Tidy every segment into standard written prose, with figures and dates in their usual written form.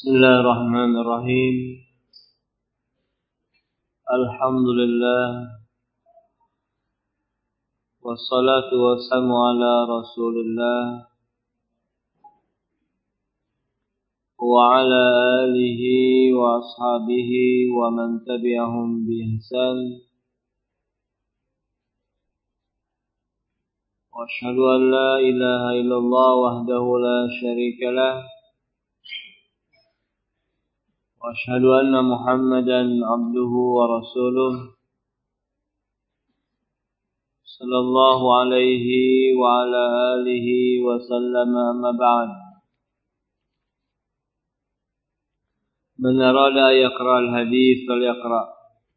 Bismillahirrahmanirrahim. Alhamdulillah. Wassalatu wassalamu ala Rasulillah wa ala alihi wa ashabihi wa man tabi'ahum bi ihsan. Wa asyhadu an la ilaha illallah wahdahu la syarika lah. Wa asyhadu anna Muhammadan abduhu wa rasuluh. Sallallahu alaihi wa ala alihi wa sallama amma ba'd. Man arada yaqra al-hadith falyaqra.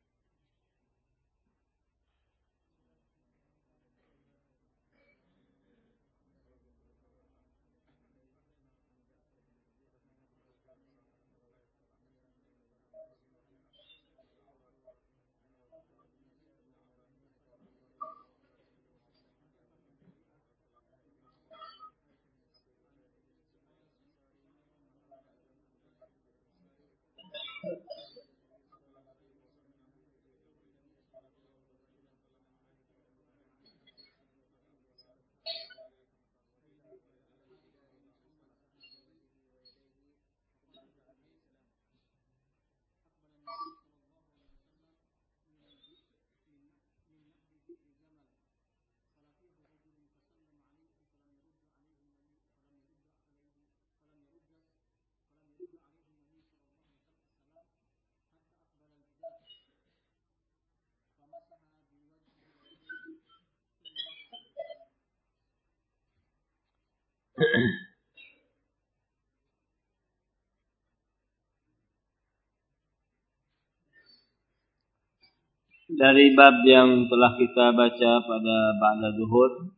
Dari bab yang telah kita baca pada ba'da zuhur,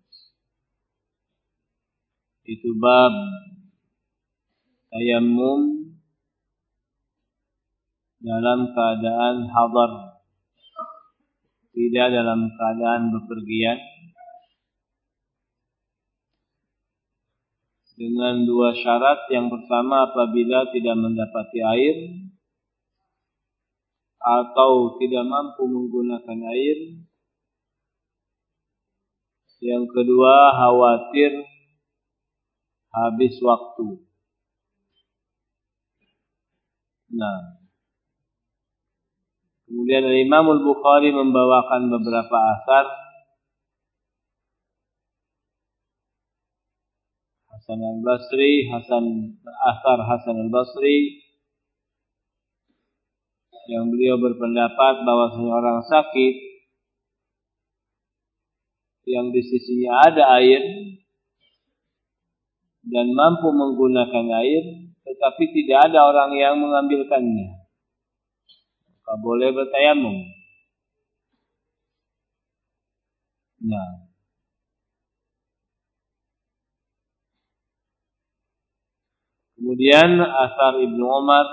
itu bab tayammum dalam keadaan hadar, tidak dalam keadaan bepergian, dengan dua syarat. Yang pertama, apabila tidak mendapati air atau tidak mampu menggunakan air. Yang kedua, khawatir habis waktu. Kemudian Imam Al-Bukhari membawakan beberapa asar Hasan Al-Basri, asar Hasan Al-Basri, yang beliau berpendapat bahwasanya orang sakit yang di sisinya ada air dan mampu menggunakan air, tetapi tidak ada orang yang mengambilkannya, maka boleh bertayamum. Kemudian asar Ibnu Umar.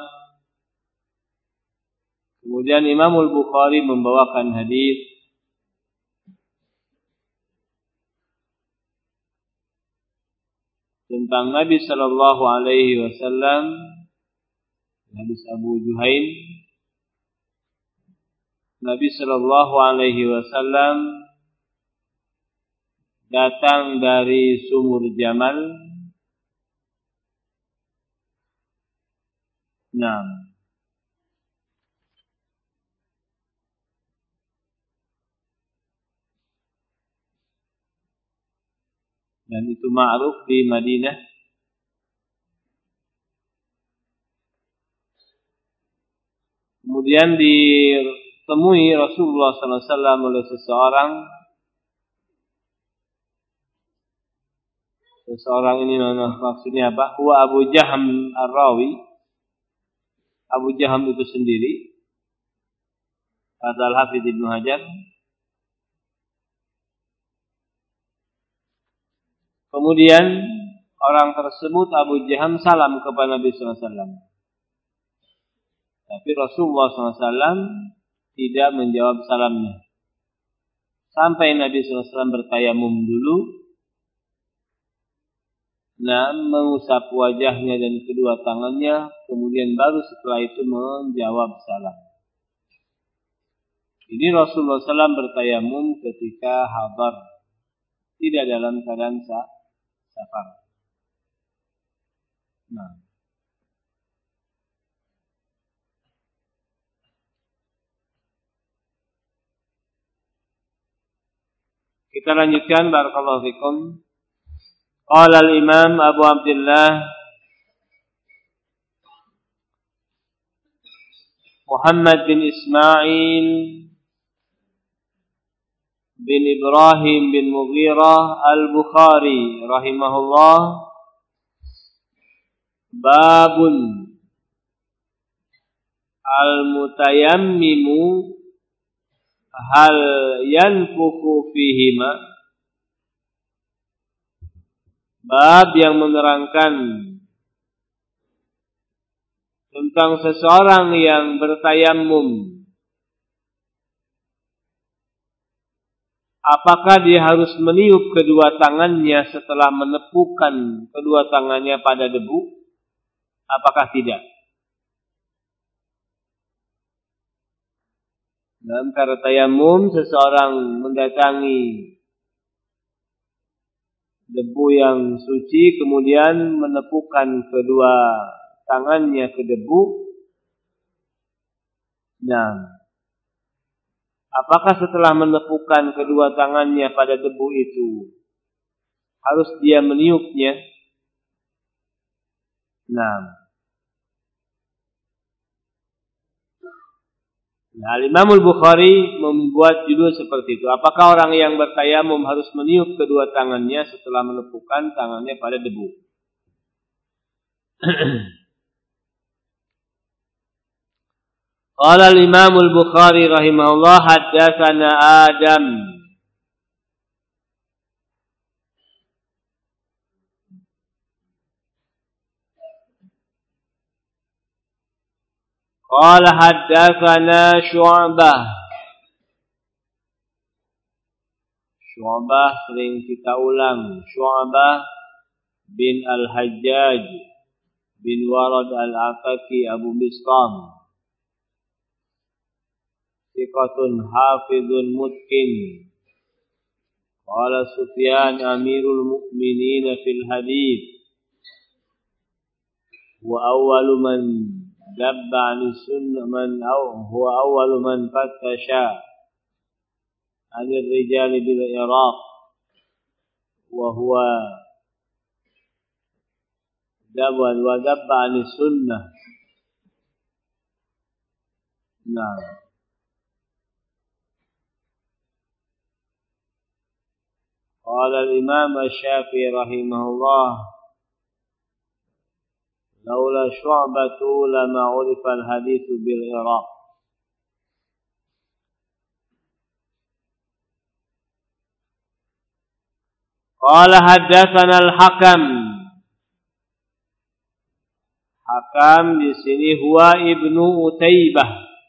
Kemudian Imam Al-Bukhari membawakan hadis tentang Nabi sallallahu alaihi wasallam, hadis Abu Juhaim. Nabi sallallahu alaihi wasallam datang dari sumur Jamal. Dan itu ma'ruf di Madinah. Kemudian ditemui Rasulullah SAW oleh seseorang ini maksudnya apa? Huwa Abu Jaham Ar-Rawi. Abu Jaham itu sendiri, kata Al-Hafidz Ibnu Hajar. Kemudian orang tersebut, Abu Jaham, salam kepada Nabi SAW. Tapi Rasulullah SAW tidak menjawab salamnya. Sampai Nabi SAW bertayamum dulu. mengusap wajahnya dan kedua tangannya, kemudian baru setelah itu menjawab salam. Ini Rasulullah SAW bertayamum ketika hadar, tidak dalam keadaan safar. Kita lanjutkan, barakallahu fikum. Qala al-Imam Abu Abdullah Muhammad bin Ismail bin Ibrahim bin Mughirah al-Bukhari rahimahullah, babun al-mutayammimu hal yanfuku fihima. Bab yang menerangkan tentang seseorang yang bertayamum, apakah dia harus meniup kedua tangannya setelah menepukan kedua tangannya pada debu, apakah tidak? Dalam cara tayamum, seseorang mendatangi debu yang suci, kemudian menepukan kedua tangannya ke debu. Apakah setelah menepukan kedua tangannya pada debu itu harus dia meniupnya? Imam Al-Bukhari membuat judul seperti itu. Apakah orang yang bertayamum harus meniup kedua tangannya setelah menepukan tangannya pada debu? Qala al-Imam Al-Bukhari rahimahullah, haddatsana Adam qala haddatsana Syu'bah. Syu'bah sering kita ulang, Syu'bah bin Al-Hajjaj bin Warad Al-Ataki Abu Bistam, thiqatun hafizun mutqin. Qala Sufyan amirul mu'minin fil hadits wa awwalu man dabba 'an sunnah huwa awwalu man fattasha 'an ar-rijal bil Iraq wa huwa dabba 'an sunnah. Qala al-Imam Asy-Syafi'i rahimahullah, laula Syu'batu lama 'urifa al-hadits bil Iraq. Qala haddatsana al-Hakam. Hakam di sini huwa Ibnu Utaibah.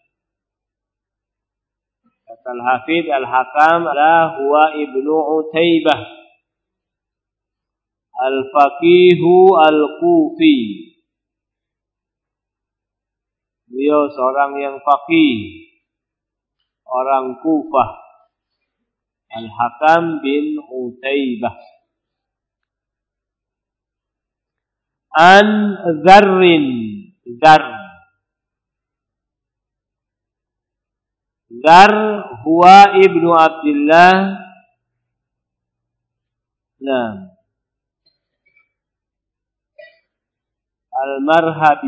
Kata al-Hafidz al-Hakam adalah huwa Ibnu Utaibah al-Faqihu al-Kufi. Beliau seorang yang faqih, orang Kufah. Al-Hakam bin Utaibah. An Zarrin. Zar huwa Ibnu Abdullah. Al-Marhabi.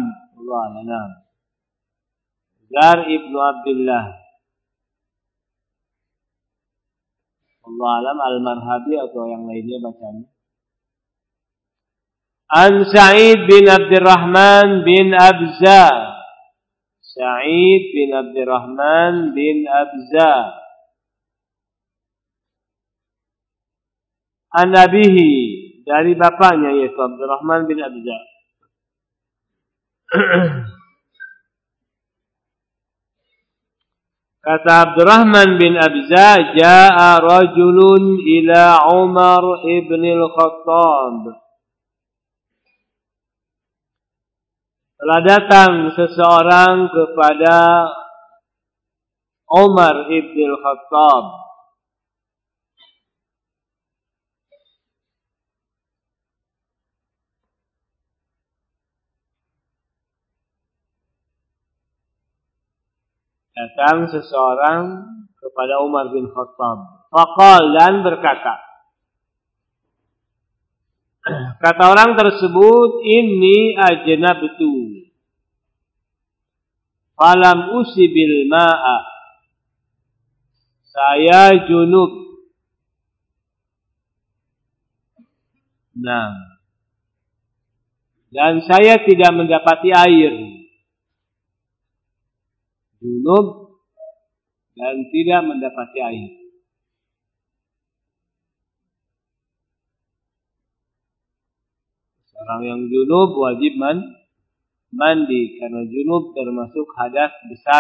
Zar Ibnu Abdullah. Allah alam Al-Marhabi atau yang lainnya bacanya. An Sa'id bin Abdurrahman bin Abza. Sa'id bin Abdurrahman bin Abza. An abihi, dari bapaknya yaitu Abdurrahman bin Abza. Kata Abdurrahman bin Abza, jaa rajulun ila Umar ibn al-Khattab. telah datang seseorang kepada Umar ibn Khattab. Datang seseorang kepada Umar bin Khattab. Faqal, dan berkata. Kata orang tersebut, inni ajnabtu. Falam usibil ma'a. Saya junub. Nah. Dan saya tidak mendapati air. Junub dan tidak mendapati air. Orang yang junub wajib mandi karena junub termasuk hadas besar.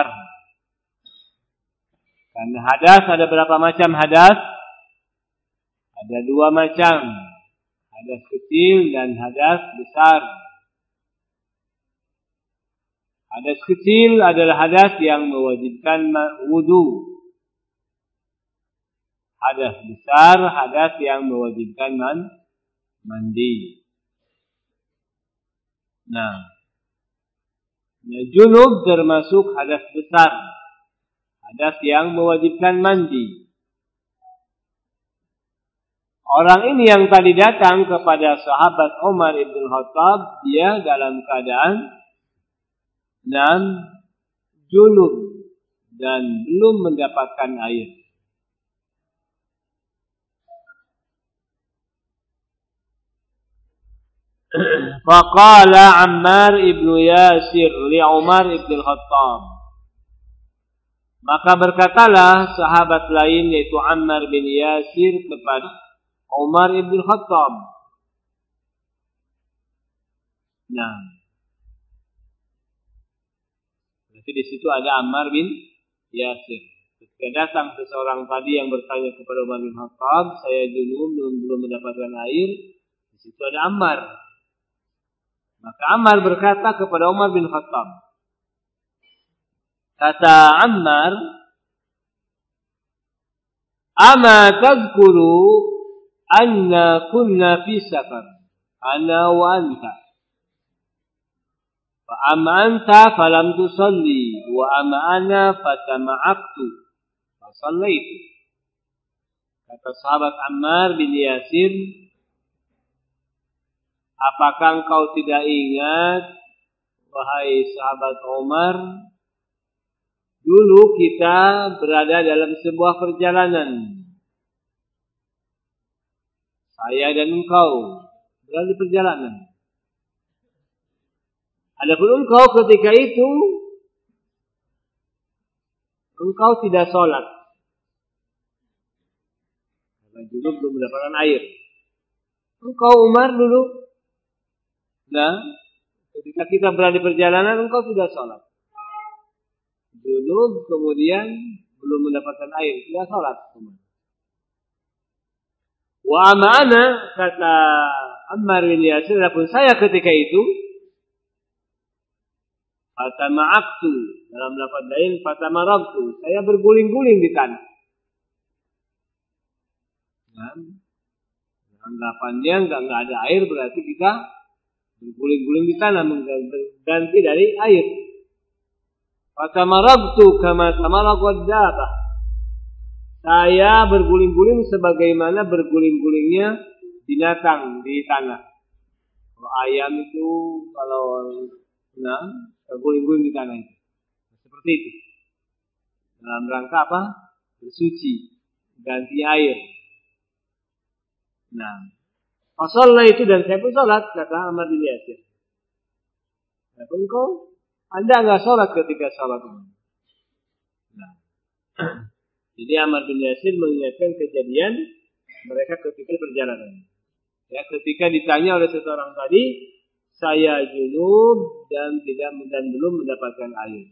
Karena hadas ada berapa macam hadas? Ada 2 macam. Hadas kecil dan hadas besar. Hadas kecil adalah hadas yang mewajibkan wudu. Hadas besar, hadas yang mewajibkan mandi. Nah, junub termasuk hadas besar. Hadas yang mewajibkan mandi. Orang ini yang tadi datang kepada sahabat Umar ibn Khattab, dia dalam keadaan junub dan belum mendapatkan air. Faqala Ammar ibn Yasir li Umar ibn Khattab. Maka berkatalah sahabat lain yaitu Ammar bin Yasir kepada Umar ibn Khattab. Nah, berarti di situ ada Ammar bin Yasir. Ketika datang seseorang tadi yang bertanya kepada Umar bin Khattab, saya junub belum mendapatkan air. Di situ ada Ammar. Maka Ammar berkata kepada Umar bin Khattab. Kata Ammar, ama tadhkuru anna kunna fi safar, ana wa anta. Fa amma anta falam tusalli wa amma ana fatama'aktu fa sallaitu. Kata sahabat Ammar bin Yasir, apakah engkau tidak ingat, wahai sahabat Umar, dulu kita berada dalam sebuah perjalanan. Saya dan engkau berada di perjalanan. Adapun engkau ketika itu, engkau tidak sholat. Karena junub belum mendapatkan air. Engkau Umar dulu. Nah, ketika kita berada di perjalanan, engkau tidak sholat. Junub kemudian belum mendapatkan air, tidak sholat. Wa amana, kata Ammar bin Yasir, adapun saya ketika itu, fatama'aktu, dalam lafaz lain fatamarabtu, saya berguling-guling di tanah. Nah, anggapannya enggak ada air, berarti kita berguling-guling di tanah, mengganti dari air. Fatamarabtu kama tamaraqad dabah. Saya berguling-guling sebagaimana berguling-gulingnya binatang di tanah. Kalau ayam itu berguling-guling di tanah itu. Seperti itu. Dalam rangka apa? Bersuci, ganti air. Nah, fasallah itu dan saya pun sholat, kata Ammar bin Yasir. Adapun Anda enggak sholat ketika sholat ini. Nah, jadi Ammar bin Yasir mengingatkan kejadian mereka ketika perjalanan. Ya, ketika ditanya oleh seseorang tadi, saya junub dan belum mendapatkan air.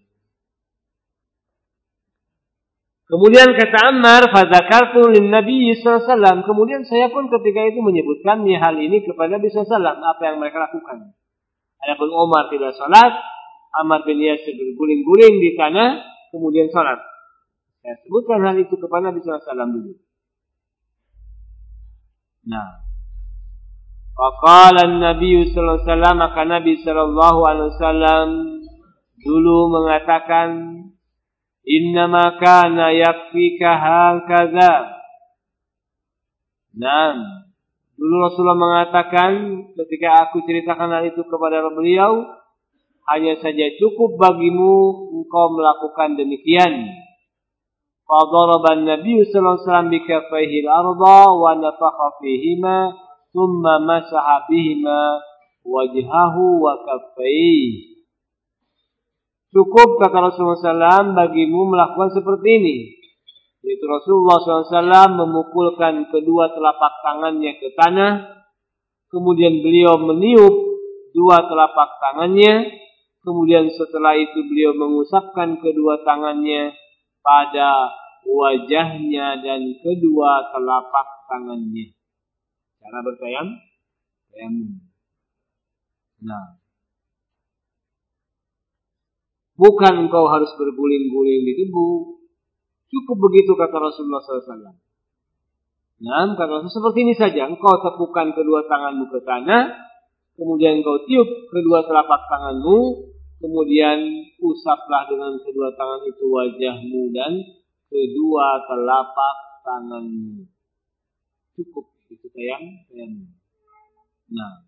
Kemudian kata Ammar, fadzakartu lin-nabi sallallahu alaihi wasallam. Kemudian saya pun ketika itu menyebutkan hal ini kepada Nabi sallallahu alaihi wasallam, apa yang mereka lakukan. Adapun Umar tidak sholat, Ammar bin Yasir berguling-guling di tanah, kemudian sholat. Saya sebutkan hal itu kepada Nabi SAW dulu. Nah, faqala an-nabiy sallallahu alaihi wasallam, maka Nabi sallallahu alaihi wasallam dulu mengatakan, innama kana yakfika hakaza. Nah, dulu Rasulullah mengatakan ketika aku ceritakan hal itu kepada beliau, hanya saja cukup bagimu engkau melakukan demikian. Fadaraba an-nabiy sallallahu alaihi wasallam bikaffaihi al-ardha wa nafakha fihima thumma masaha bihima wajhahu wa kaffaihi. Cukup kata Rasulullah SAW bagimu melakukan seperti ini. Yaitu Rasulullah SAW memukulkan kedua telapak tangannya ke tanah. Kemudian beliau meniup dua telapak tangannya. Kemudian setelah itu beliau mengusapkan kedua tangannya pada wajahnya dan kedua telapak tangannya. Cara bertayamum. Nah, bukan engkau harus berguling-guling di debu. Cukup begitu kata Rasulullah SAW. Nah, kata Rasulullah seperti ini saja. Engkau tepukan kedua tanganmu ke tanah. Kemudian engkau tiup kedua telapak tanganmu. Kemudian usaplah dengan kedua tangan itu wajahmu dan kedua telapak tanganmu. Cukup itu tayamum. Nah,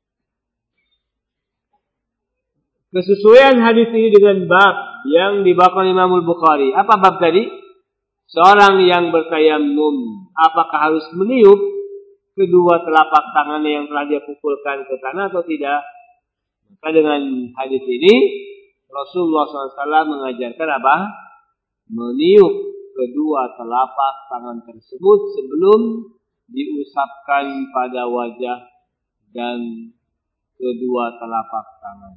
kesesuaian hadis ini dengan bab yang dibawakan Imam Al-Bukhari. Apa bab tadi? Seorang yang bertayamum, apakah harus meniup kedua telapak tangannya yang telah dia pukulkan ke tanah atau tidak? Maka dengan hadis ini Rasulullah SAW mengajarkan apa? Meniup kedua telapak tangan tersebut sebelum diusapkan pada wajah dan kedua telapak tangan.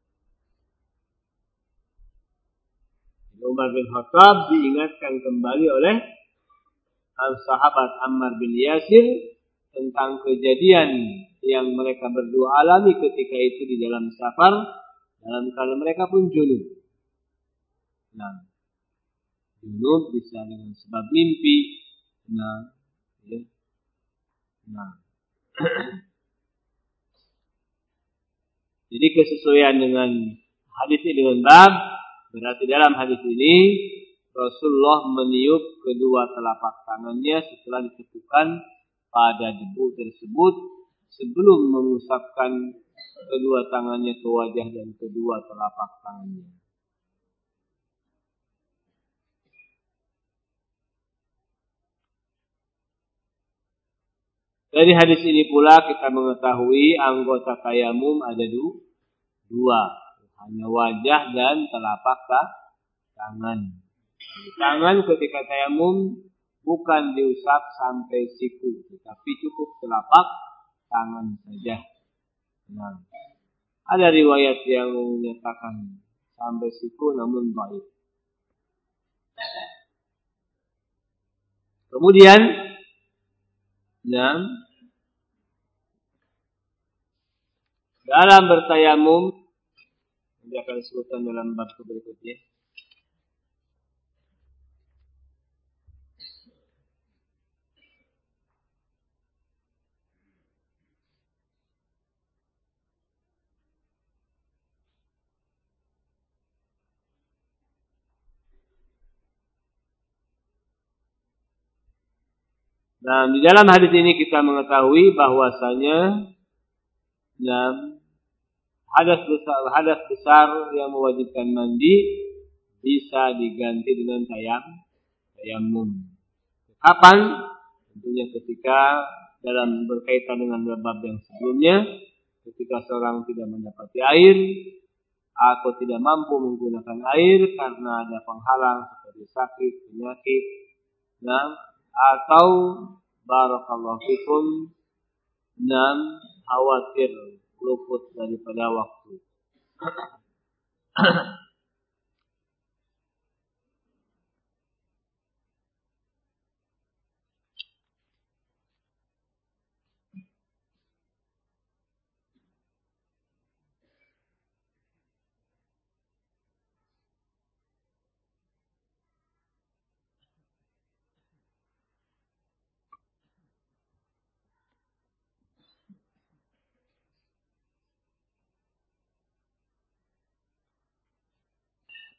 Umar bin Khattab diingatkan kembali oleh sahabat Ammar bin Yasir tentang kejadian yang mereka berdua alami ketika itu di dalam safar, dalam keadaan mereka pun junub. Nah, junub bisa dengan sebab mimpi. Nah, ya. Jadi kesesuaian dengan hadis ini dengan bab, berarti dalam hadis ini Rasulullah meniup kedua telapak tangannya setelah ditepukan pada debu tersebut sebelum mengusapkan kedua tangannya ke wajah dan kedua telapak tangannya. Dari hadis ini pula kita mengetahui anggota tayamum ada dua. Hanya wajah dan telapak tangan. Tangan ketika tayamum bukan diusap sampai siku, tetapi cukup telapak tangan saja. Nah, ada riwayat yang menyatakan sampai siku namun dhaif. Kemudian, dalam bertayamum, dia akan disebutkan dalam bab berikutnya. Nah, di dalam hadis ini kita mengetahui bahwasanya hadas besar yang mewajibkan mandi bisa diganti dengan tayamum. Kapan? Tentunya ketika dalam berkaitan dengan bab yang sebelumnya, ketika seorang tidak mendapati air atau tidak mampu menggunakan air karena ada penghalang seperti sakit, penyakit, atau barakallahu fikum khawatir luput daripada waktu.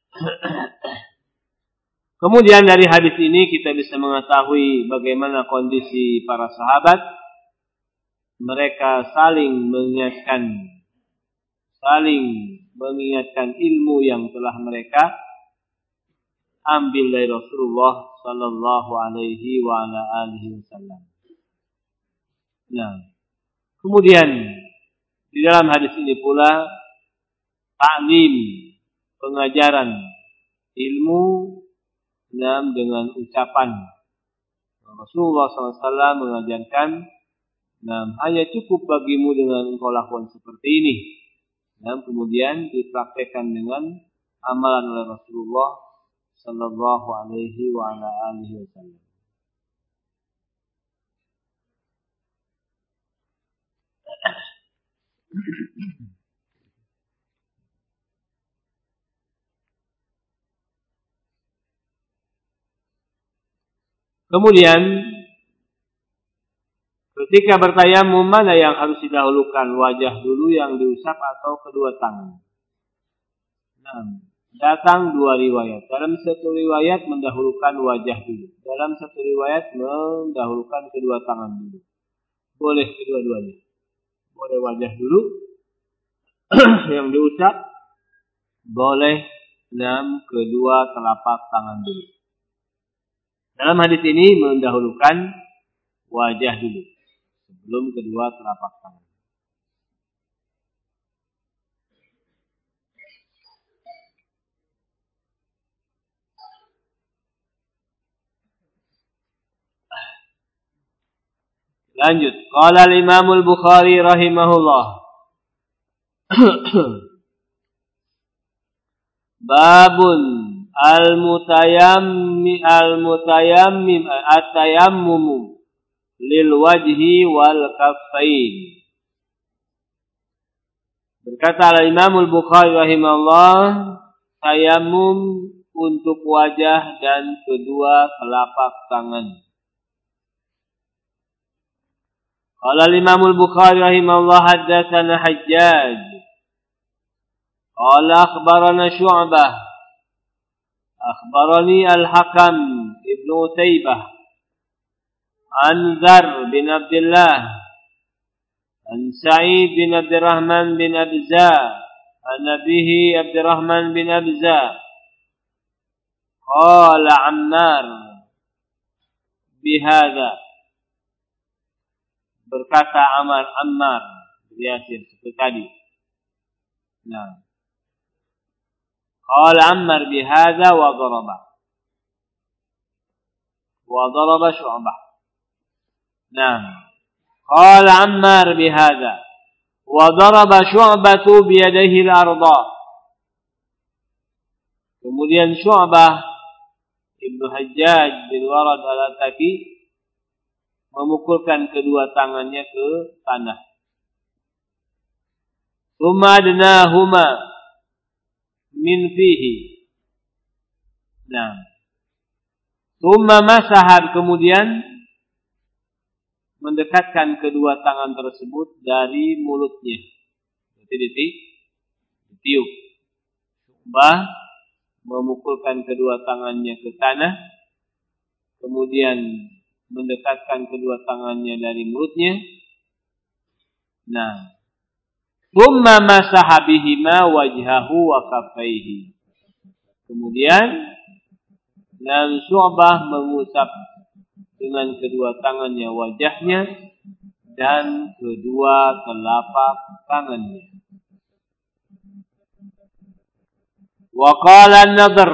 Kemudian dari hadis ini kita bisa mengetahui bagaimana kondisi para sahabat. Mereka saling mengingatkan ilmu yang telah mereka ambil dari Rasulullah sallallahu alaihi wa ala alihi wasallam. Nah, kemudian di dalam hadis ini pula ta'lim, pengajaran ilmu dengan ucapan. Rasulullah SAW mengajarkan, hanya cukup bagimu dengan engkau lakukan seperti ini. Kemudian dipraktekkan dengan amalan oleh Rasulullah sallallahu alaihi wa ala alihi wasallam. Kemudian ketika bertayamum, mana yang harus didahulukan? Wajah dulu yang diusap atau kedua tangan? Datang dua riwayat. Dalam satu riwayat mendahulukan wajah dulu. Dalam satu riwayat mendahulukan kedua tangan dulu. Boleh kedua-duanya. Boleh wajah dulu yang diusap. Boleh kedua telapak tangan dulu. Dalam hadis ini mendahulukan wajah dulu sebelum kedua telapak tangan. Lanjut. Qala al-Imam al-Bukhari rahimahullah. Babun at-tayammum lil wajhi wal kaffain. Berkata al-Imam al-Bukhari rahimahullah, tayammum untuk wajah dan kedua telapak tangan. Qala al-Imam al-Bukhari rahimahullah, haddatsana Hajjaj qala akhbarana Syu'bah akhbarani al-Hakam ibn Utaybah an Dzar bin Abdullah an Sa'id bin Abdurrahman bin Abza an abihi Abdurrahman bin Abza qala Ammar bihadza, berkata Ammar Yasir seperti tadi. Qala Ammar bihadza wa daraba Syu'bah. Qala Ammar bihadza wa daraba Syu'batu biyadihi al-ardha. Kemudian Syu'bah Ibnu Hajjaj bin Warad al-Ataki memukulkan kedua tangannya ke tanah. Tsumma adnahuma min fihi. Tsumma masahan, kemudian mendekatkan kedua tangan tersebut dari mulutnya. Berarti ditiup. Syu'bah memukulkan kedua tangannya ke tanah, kemudian mendekatkan kedua tangannya dari mulutnya. Tsumma masaha bihima wajhahu wa kaffaihi. Kemudian Syu'bah mengusap dengan kedua tangannya wajahnya dan kedua telapak tangannya. Wa qala an-Nadhr,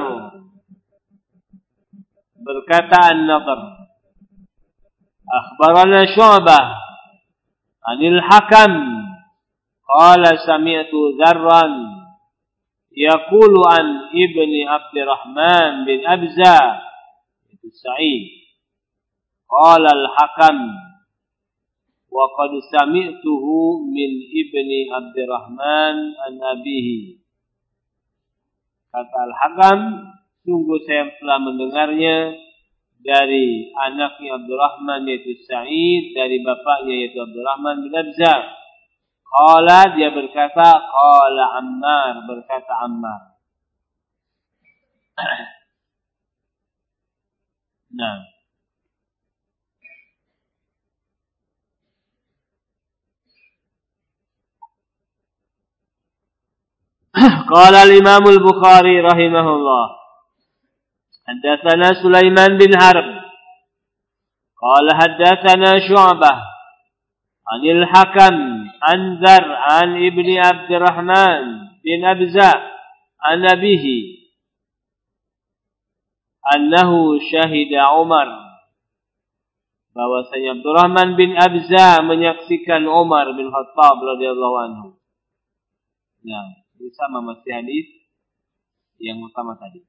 berkata an-Nadhr, akhbarana Syu'bah anil Hakam qala sami'tu Dzarran yaqulu an ibni Abdurrahman bin Abza itu Sa'id qala al-Hakam wa qad sami'tuhu min ibni Abdurrahman an abihi. Kata al-Hakam, sungguh saya telah mendengarnya dari anaknya Abdurrahman yaitu Sa'id, dari bapaknya yaitu Abdurrahman bin Abza. Qala, dia berkata, qala Ammar, berkata Ammar. Nah. Qala al-Imam al-Bukhari rahimahullah. Haddatsana Sulaiman bin Harb. Qala haddatsana Syu'bah. Anil Hakam an Dzar an Ibni Abdurrahman bin Abza an abihi annahu syahida Umar, bahwasanya Abdurrahman bin Abza menyaksikan Umar bin Khattab radhiyallahu anhu. Nah, ini sama masih hadis yang utama tadi.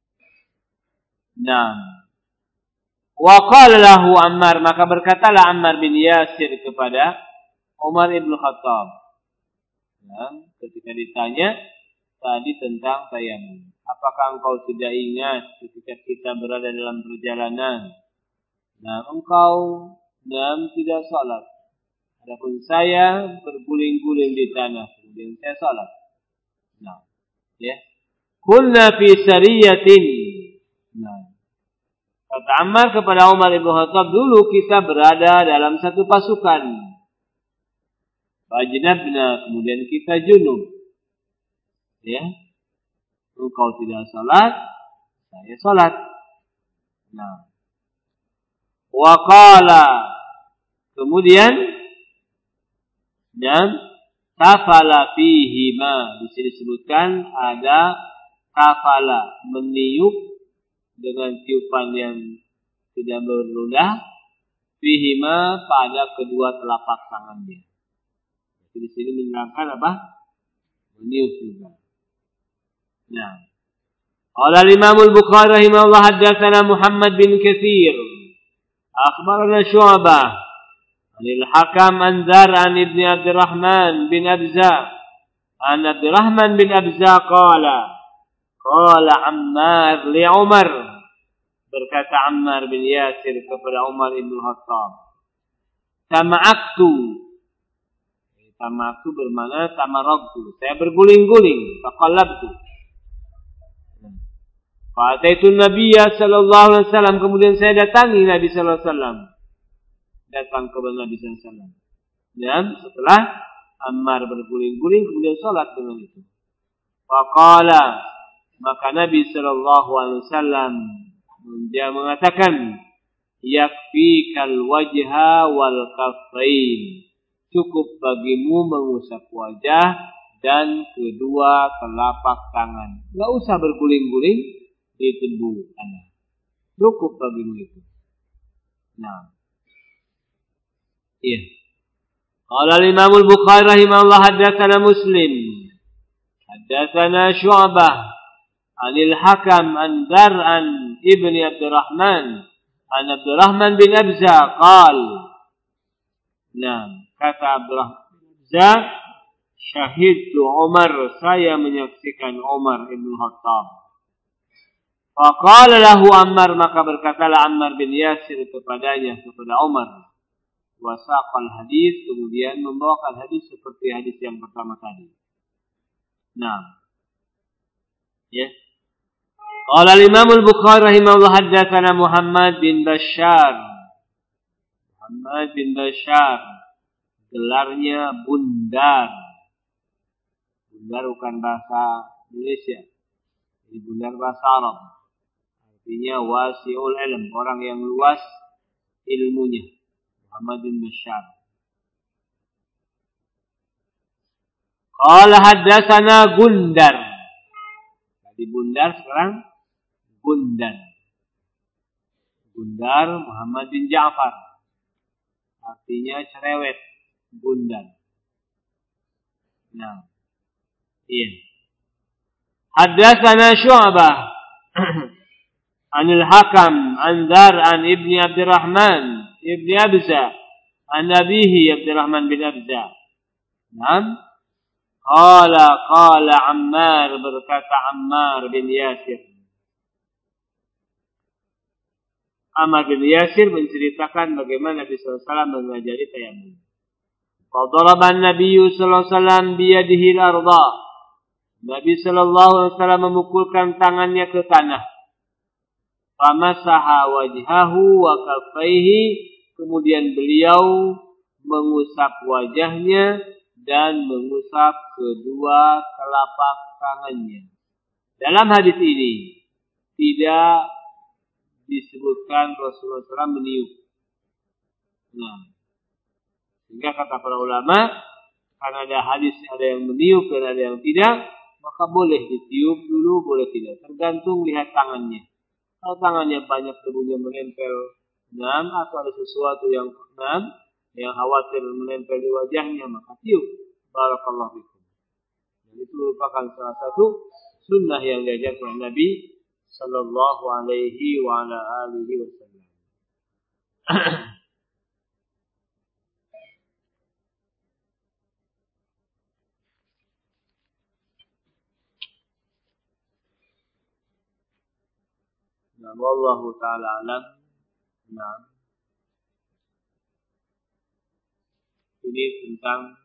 Nah, wa qala lahu Ammar, maka berkatalah Ammar bin Yasir kepada Umar bin Khattab. Nah, ketika ditanya tadi tentang tayamum, apakah engkau tidak ingat ketika kita berada dalam perjalanan? Nah, engkau tidak salat. Adapun saya berguling-guling di tanah, kemudian saya salat. Nah, ya. Kunna fi sariyatin. Nah, kata Ammar kepada Umar bin Khattab, dulu kita berada dalam satu pasukan. Fajnabna, kemudian kita junub. Ya. Engkau tidak salat, saya salat. Nah. Wa qala, kemudian dan tafala fihi ma, di sini disebutkan ada tafala, meniup dengan tiupan yang tidak berludah, fihi ma, pada kedua telapak tangannya. Jadi di sini menerangkan apa? Meniup juga. Nah, qala al-Imam al-Bukhari rahimahullah haddatsana Muhammad bin Katsir akhbarana Syu'bah anil Hakam an Dzar an Ibni Abdurrahman bin Abza an Abdurrahman bin Abza qala Ammar li Umar, berkata Ammar bin Yasir kepada Umar bin Khattab, Tama'aktu bermakna tamarabtu, saya berguling-guling, faqallabtu. Fa'ataitu Nabiyya sallallahu alaihi wasallam, kemudian saya datangi Nabi sallallahu alaihi wasallam. Datang kepada Nabi sallallahu alaihi wasallam. Dan setelah Ammar berguling-guling, kemudian salat dengan itu. Faqala, maka Nabi sallallahu alaihi wasallam dia mengatakan, yakfikal wajha wal kaffain, cukup bagimu mengusap wajah dan kedua telapak tangan. Enggak usah berguling-guling di tubuh Anda. Cukup bagimu itu. Nah. Iya. Qala al-Imam al-Bukhari rahimahullah haddatsana Muslim. Haddatsana Syu'bah anil Hakam an Dzar an Ibni Abdurrahman an Abdurrahman bin Abza qal. Nah, kata Abdurrahman bin Abza, syahidtu Umar, saya menyaksikan Umar bin Khattab. Faqala lahu Ammar, maka berkatalah Ammar bin Yasir kepadanya, kepada Umar. Wasaqal hadis, kemudian membawakan hadis seperti hadis yang pertama tadi. Nah. Ya. Qala al-Imam al-Bukhari rahimahullah haddatsana Muhammad bin Bashar. Muhammad bin Bashar, gelarnya Bundar. Bundar bukan bahasa Indonesia. Ini Bundar bahasa Arab. Artinya wasi'ul ilm, orang yang luas ilmunya. Muhammad bin Bashar. Qala haddatsana Gundar. Tadi Bundar, sekarang Gundar. Gundar Muhammad bin Ja'far. Artinya cerewet, Gundar. Nah. Iya. Haddatsana Syu'bah anil Hakam an Dzar an Ibni Abdurrahman Ibni Abza an abihi Abdurrahman bin Abza. Naam. Qala Ammar, berkata Ammar bin Yasir. Ammar bin Yasir menceritakan bagaimana Nabi sallallahu alaihi wasallam mengajari tayamum. Fadaraba an-nabiy sallallahu alaihi wasallam biyadihi al-ardha. Nabi sallallahu alaihi wasallam memukulkan tangannya ke tanah. Famasaha wajhahu wa kaffaihi, kemudian beliau mengusap wajahnya dan mengusap kedua telapak tangannya. Dalam hadis ini tidak disebutkan Rasulullah SAW meniup. Nah, sehingga kata para ulama, karena ada hadis ada yang meniup dan ada yang tidak, maka boleh ditiup dulu, boleh tidak. Tergantung lihat tangannya. Kalau tangannya banyak debunya menempel, atau ada sesuatu yang khawatir menempel di wajahnya, maka tiup. Barakallahu fikum. Dan itu merupakan salah satu sunnah yang diajarkan oleh Nabi sallallahu alaihi wa ala alihi wasallam. Nah, wallahu taala alam. Nah, ini tentang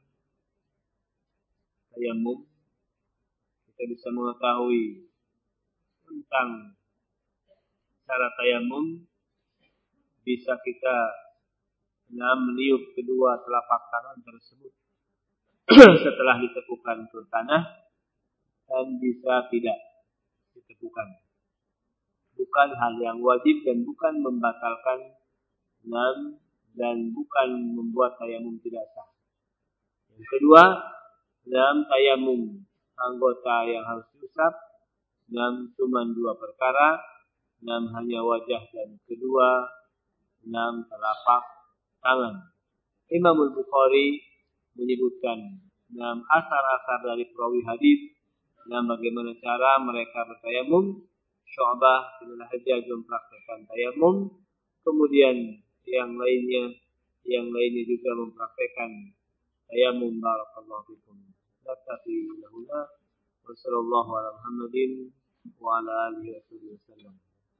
tayamum. Kita bisa mengetahui tentang cara tayamum, bisa kita meniup kedua telapak tangan tersebut setelah ditepukan ke tanah, dan bisa tidak ditepukan. Bukan hal yang wajib dan bukan membatalkan dan bukan membuat tayamum tidak sah. Yang kedua, dalam tayamum anggota yang harus diusap cuma dua perkara, hanya wajah dan kedua telapak tangan. Imam Al-Bukhari menyebutkan asar-asar dari perawi hadis bagaimana cara mereka bertayamum. Syu'bah bin Al-Hajjaj mempraktikkan tayamum, kemudian yang lainnya juga mempraktikkan tayamum. Barakallahu fikum. Naktafi lahuna wa sallallahu ala Muhammadin wa ala alihi wasallam.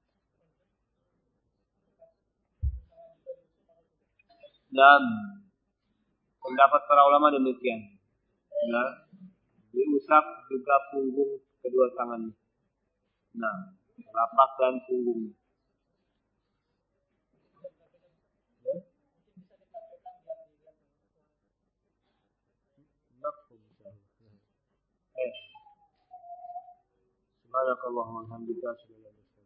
Dan pendapat para ulama demikian. Diusap juga punggung kedua tangannya. Telapak dan punggungnya. Subhanakallahumma wa bihamdika asyhadu an la ilaha illa anta